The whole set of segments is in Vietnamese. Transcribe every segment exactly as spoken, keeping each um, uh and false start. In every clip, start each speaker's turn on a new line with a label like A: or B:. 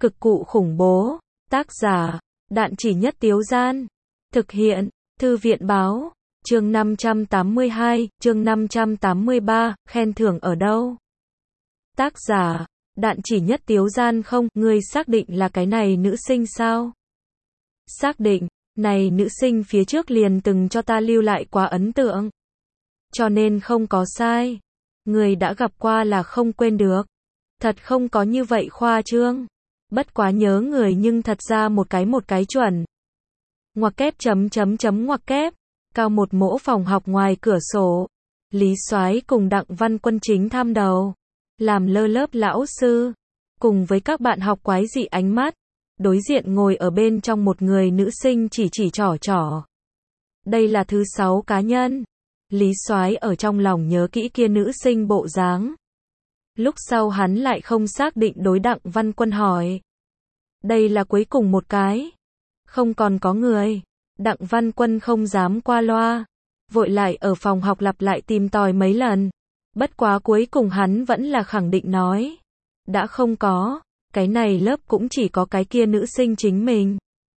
A: Cực cụ khủng bố. Tác giả, Đạn Chỉ Nhất Tiếu Gian. Thực hiện, Thư viện Báo. Chương năm trăm tám mươi hai, chương năm trăm tám mươi ba, khen thưởng ở đâu? Tác giả, Đạn Chỉ Nhất Tiếu Gian. Không, ngươi xác định là cái này nữ sinh sao? Xác định, này nữ sinh phía trước liền từng cho ta lưu lại quá ấn tượng. Cho nên không có sai. Người đã gặp qua là không quên được. Thật không có như vậy khoa trương. Bất quá nhớ người nhưng thật ra một cái một cái chuẩn. Ngoặc kép chấm chấm chấm ngoặc kép. Cao một mỗ phòng học ngoài cửa sổ. Lý Soái cùng Đặng Văn Quân chính tham đầu. Làm lơ lớp lão sư. Cùng với các bạn học quái dị ánh mắt. Đối diện ngồi ở bên trong một người nữ sinh chỉ chỉ trỏ trỏ. Đây là thứ sáu cá nhân. Lý Soái ở trong lòng nhớ kỹ kia nữ sinh bộ dáng. Lúc sau hắn lại không xác định đối Đặng Văn Quân hỏi. Đây là cuối cùng một cái. Không còn có người. Đặng Văn Quân không dám qua loa. Vội lại ở phòng học lặp lại tìm tòi mấy lần. Bất quá cuối cùng hắn vẫn là khẳng định nói. Đã không có. Cái này lớp cũng chỉ có cái kia nữ sinh chính mình.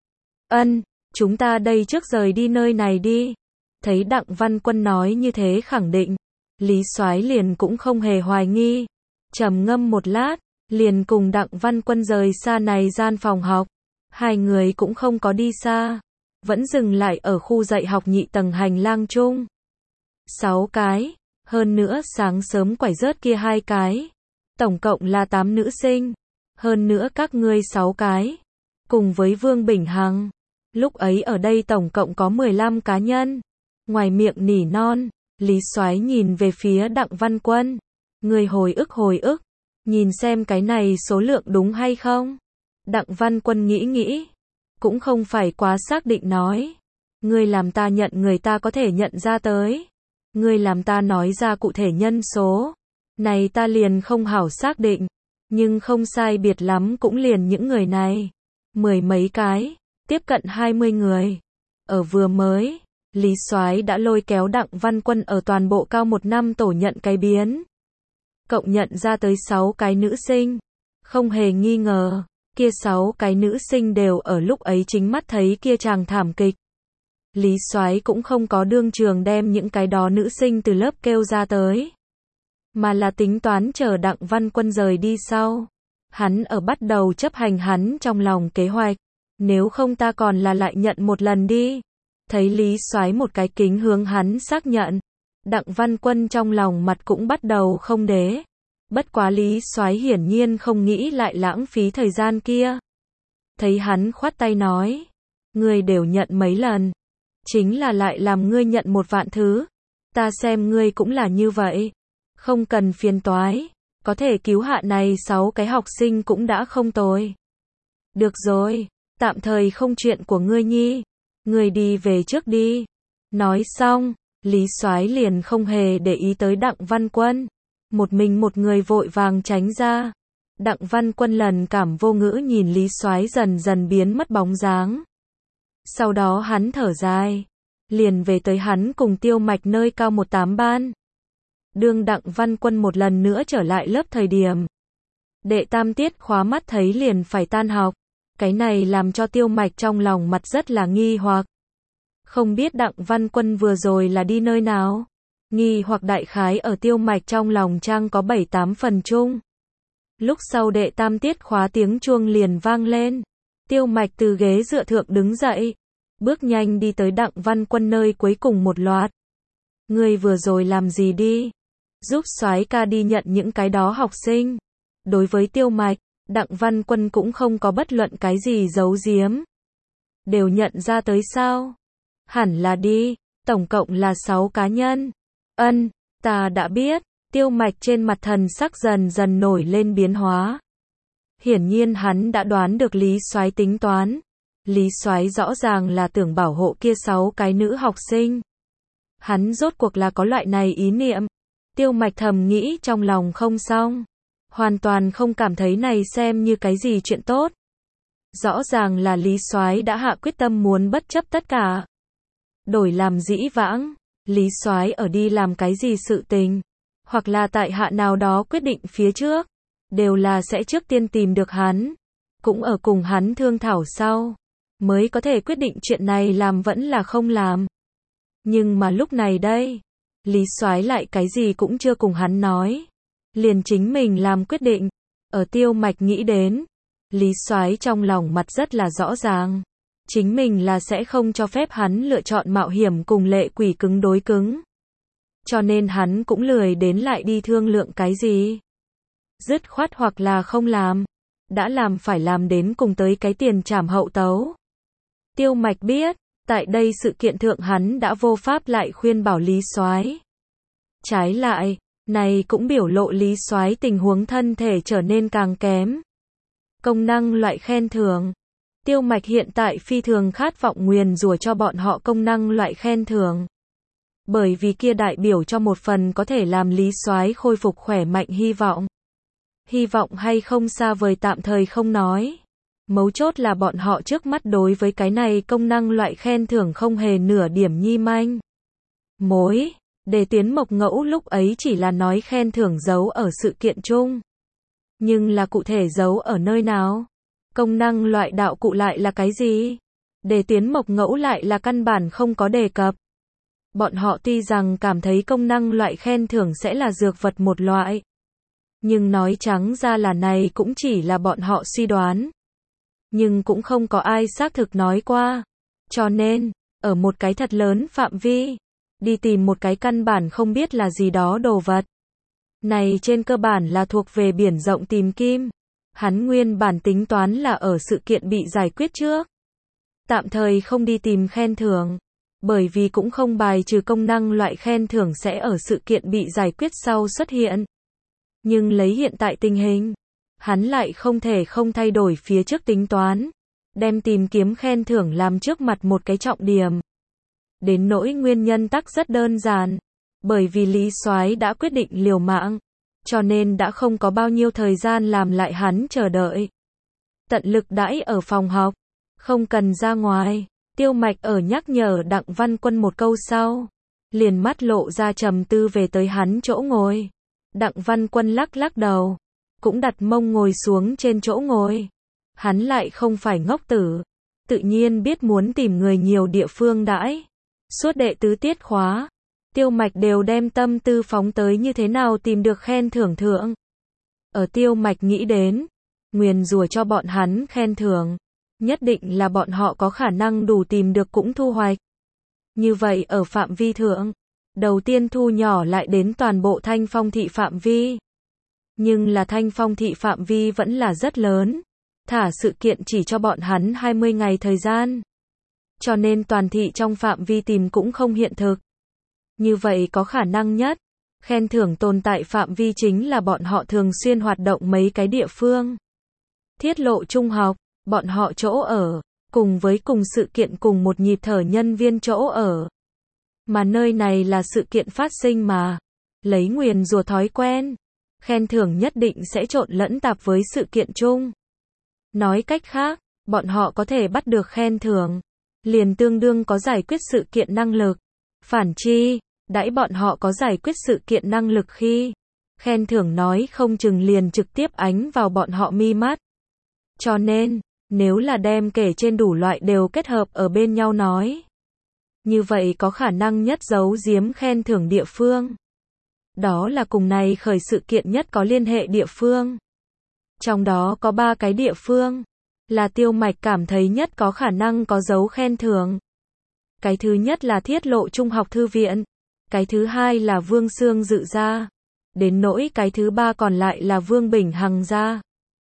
A: Ân, chúng ta đây trước rời đi nơi này đi. Thấy Đặng Văn Quân nói như thế khẳng định. Lý Soái liền cũng không hề hoài nghi. Trầm ngâm một lát, liền cùng Đặng Văn Quân rời xa này gian phòng học. Hai người cũng không có đi xa. Vẫn dừng lại ở khu dạy học nhị tầng hành lang chung. Sáu cái. Hơn nữa sáng sớm quải rớt kia hai cái. Tổng cộng là tám nữ sinh. Hơn nữa các ngươi sáu cái. Cùng với Vương Bình Hằng. Lúc ấy ở đây tổng cộng có mười lăm cá nhân. Ngoài miệng nỉ non. Lý Soái nhìn về phía Đặng Văn Quân. Người hồi ức hồi ức. Nhìn xem cái này số lượng đúng hay không. Đặng Văn Quân nghĩ nghĩ. Cũng không phải quá xác định nói. Ngươi làm ta nhận người ta có thể nhận ra tới. Ngươi làm ta nói ra cụ thể nhân số. Này ta liền không hảo xác định. Nhưng không sai biệt lắm cũng liền những người này. Mười mấy cái. Tiếp cận hai mươi người. Ở vừa mới. Lý Soái đã lôi kéo Đặng Văn Quân ở toàn bộ cao một năm tổ nhận cái biến. Cộng nhận ra tới sáu cái nữ sinh. Không hề nghi ngờ. Kia sáu cái nữ sinh đều ở lúc ấy chính mắt thấy kia chàng thảm kịch. Lý Soái cũng không có đương trường đem những cái đó nữ sinh từ lớp kêu ra tới. Mà là tính toán chờ Đặng Văn Quân rời đi sau. Hắn ở bắt đầu chấp hành hắn trong lòng kế hoạch. Nếu không ta còn là lại nhận một lần đi. Thấy Lý Soái một cái kính hướng hắn xác nhận. Đặng Văn Quân trong lòng mặt cũng bắt đầu không đế. Bất quá Lý Soái hiển nhiên không nghĩ lại lãng phí thời gian kia. Thấy hắn khoát tay nói. Ngươi đều nhận mấy lần. Chính là lại làm ngươi nhận một vạn thứ. Ta xem ngươi cũng là như vậy. Không cần phiền toái. Có thể cứu hạ này sáu cái học sinh cũng đã không tồi. Được rồi. Tạm thời không chuyện của ngươi nhi. Ngươi đi về trước đi. Nói xong. Lý Soái liền không hề để ý tới Đặng Văn Quân. Một mình một người vội vàng tránh ra. Đặng Văn Quân lần cảm vô ngữ nhìn Lý Soái dần dần biến mất bóng dáng. Sau đó hắn thở dài. Liền về tới hắn cùng Tiêu Mạch nơi cao một tám ban. Đương Đặng Văn Quân một lần nữa trở lại lớp thời điểm. Đệ tam tiết khóa mắt thấy liền phải tan học. Cái này làm cho Tiêu Mạch trong lòng mặt rất là nghi hoặc. Không biết Đặng Văn Quân vừa rồi là đi nơi nào? Nghi hoặc đại khái ở Tiêu Mạch trong lòng trang có bảy tám phần chung. Lúc sau đệ tam tiết khóa tiếng chuông liền vang lên. Tiêu Mạch từ ghế dựa thượng đứng dậy. Bước nhanh đi tới Đặng Văn Quân nơi cuối cùng một loạt. Ngươi vừa rồi làm gì đi? Giúp Soái ca đi nhận những cái đó học sinh. Đối với Tiêu Mạch, Đặng Văn Quân cũng không có bất luận cái gì giấu giếm. Đều nhận ra tới sao? Hẳn là đi, tổng cộng là sáu cá nhân. Ân, ta đã biết. Tiêu Mạch trên mặt thần sắc dần dần nổi lên biến hóa. Hiển nhiên hắn đã đoán được Lý Soái tính toán. Lý Soái rõ ràng là tưởng bảo hộ kia sáu cái nữ học sinh. Hắn rốt cuộc là có loại này ý niệm. Tiêu Mạch thầm nghĩ trong lòng không xong. Hoàn toàn không cảm thấy này xem như cái gì chuyện tốt. Rõ ràng là Lý Soái đã hạ quyết tâm muốn bất chấp tất cả. Đổi làm dĩ vãng. Lý Soái ở đi làm cái gì sự tình. Hoặc là tại hạ nào đó quyết định phía trước. Đều là sẽ trước tiên tìm được hắn. cũng ở cùng hắn thương thảo sau, mới có thể quyết định chuyện này làm vẫn là không làm. Nhưng mà lúc này đây, Lý Soái lại cái gì cũng chưa cùng hắn nói, liền chính mình làm quyết định. Ở Tiêu Mạch nghĩ đến, Lý Soái trong lòng mặt rất là rõ ràng, chính mình là sẽ không cho phép hắn lựa chọn mạo hiểm cùng Lệ Quỷ cứng đối cứng. Cho nên hắn cũng lười đến lại đi thương lượng cái gì. Dứt khoát hoặc là không làm, đã làm phải làm đến cùng tới cái tiền trảm hậu tấu. Tiêu Mạch biết, tại đây sự kiện thượng hắn đã vô pháp lại khuyên bảo Lý Soái. Trái lại, này cũng biểu lộ Lý Soái tình huống thân thể trở nên càng kém. Công năng loại khen thưởng. Tiêu Mạch hiện tại phi thường khát vọng nguyền rủa cho bọn họ công năng loại khen thưởng. Bởi vì kia đại biểu cho một phần có thể làm Lý Soái khôi phục khỏe mạnh hy vọng. Hy vọng hay không xa vời tạm thời không nói. Mấu chốt là bọn họ trước mắt đối với cái này công năng loại khen thưởng không hề nửa điểm nhi manh mối. Đề Tiến Mộc Ngẫu lúc ấy chỉ là nói khen thưởng giấu ở sự kiện chung. Nhưng là cụ thể giấu ở nơi nào? Công năng loại đạo cụ lại là cái gì? Đề Tiến Mộc Ngẫu lại là căn bản không có đề cập. Bọn họ tuy rằng cảm thấy công năng loại khen thưởng sẽ là dược vật một loại. Nhưng nói trắng ra là này cũng chỉ là bọn họ suy đoán. Nhưng cũng không có ai xác thực nói qua. Cho nên, ở một cái thật lớn phạm vi, đi tìm một cái căn bản không biết là gì đó đồ vật. Này trên cơ bản là thuộc về biển rộng tìm kim. Hắn nguyên bản tính toán là ở sự kiện bị giải quyết trước. Tạm thời không đi tìm khen thưởng. Bởi vì cũng không bài trừ công năng loại khen thưởng sẽ ở sự kiện bị giải quyết sau xuất hiện. Nhưng lấy hiện tại tình hình, hắn lại không thể không thay đổi phía trước tính toán. Đem tìm kiếm khen thưởng làm trước mặt một cái trọng điểm. Đến nỗi nguyên nhân tắc rất đơn giản. Bởi vì Lý Soái đã quyết định liều mạng. Cho nên đã không có bao nhiêu thời gian làm lại hắn chờ đợi. Tận lực đãi ở phòng học. Không cần ra ngoài. Tiêu Mạch ở nhắc nhở Đặng Văn Quân một câu sau. Liền mắt lộ ra trầm tư về tới hắn chỗ ngồi. Đặng Văn Quân lắc lắc đầu. Cũng đặt mông ngồi xuống trên chỗ ngồi. Hắn lại không phải ngốc tử. Tự nhiên biết muốn tìm người nhiều địa phương đãi. Suốt đệ tứ tiết khóa. Tiêu Mạch đều đem tâm tư phóng tới như thế nào tìm được khen thưởng thượng. Ở Tiêu Mạch nghĩ đến. Nguyền rủa cho bọn hắn khen thưởng. Nhất định là bọn họ có khả năng đủ tìm được cũng thu hoạch. Như vậy ở phạm vi thượng. Đầu tiên thu nhỏ lại đến toàn bộ Thanh Phong thị phạm vi. Nhưng là Thanh Phong thị phạm vi vẫn là rất lớn. Thả sự kiện chỉ cho bọn hắn hai mươi ngày thời gian. Cho nên toàn thị trong phạm vi tìm cũng không hiện thực. Như vậy có khả năng nhất. Khen thưởng tồn tại phạm vi chính là bọn họ thường xuyên hoạt động mấy cái địa phương. Thiết lộ trung học, bọn họ chỗ ở, cùng với cùng sự kiện cùng một nhịp thở nhân viên chỗ ở. Mà nơi này là sự kiện phát sinh mà. Lấy nguyền rủa thói quen. Khen thưởng nhất định sẽ trộn lẫn tạp với sự kiện chung. Nói cách khác, bọn họ có thể bắt được khen thưởng. Liền tương đương có giải quyết sự kiện năng lực. Phản chi, đãi bọn họ có giải quyết sự kiện năng lực khi. Khen thưởng nói không chừng liền trực tiếp ánh vào bọn họ mi mắt. Cho nên, nếu là đem kể trên đủ loại đều kết hợp ở bên nhau nói. Như vậy có khả năng nhất giấu giếm khen thưởng địa phương. Đó là cùng này khởi sự kiện nhất có liên hệ địa phương. Trong đó có ba cái địa phương. Là Tiêu Mạch cảm thấy nhất có khả năng có dấu khen thưởng. Cái thứ nhất là Thiết lộ trung học thư viện. Cái thứ hai là Vương Xương Dự gia. Đến nỗi cái thứ ba còn lại là Vương Bình Hằng gia.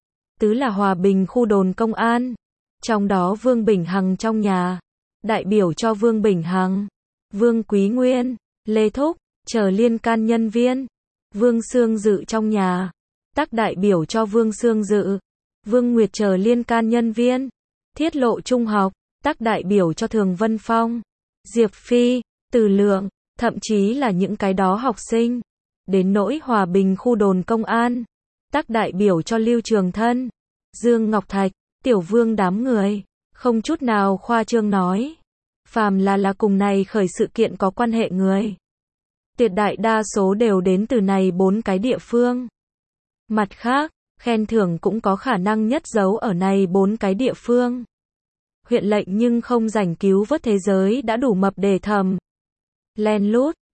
A: Tứ là Hòa Bình khu đồn công an. Trong đó Vương Bình Hằng trong nhà. Đại biểu cho Vương Bình Hằng. Vương Quý Nguyên, Lê Thúc, chờ liên can nhân viên. Vương Xương Dự trong nhà. Tắc đại biểu cho Vương Xương Dự. Vương Nguyệt chờ liên can nhân viên. Thiết lộ trung học. Tắc đại biểu cho Thường Vân Phong. Diệp Phi, Từ Lượng. Thậm chí là những cái đó học sinh. Đến nỗi Hòa Bình khu đồn công an. Tắc đại biểu cho Lưu Trường Thân. Dương Ngọc Thạch, Tiểu Vương đám người. Không chút nào khoa trương nói. Phàm là là cùng này khởi sự kiện có quan hệ người. Tuyệt đại đa số đều đến từ này bốn cái địa phương. Mặt khác, Khen thưởng cũng có khả năng nhất giấu ở này bốn cái địa phương. Huyện lệnh nhưng không rảnh cứu vớt thế giới đã đủ mập để thầm. Len lút,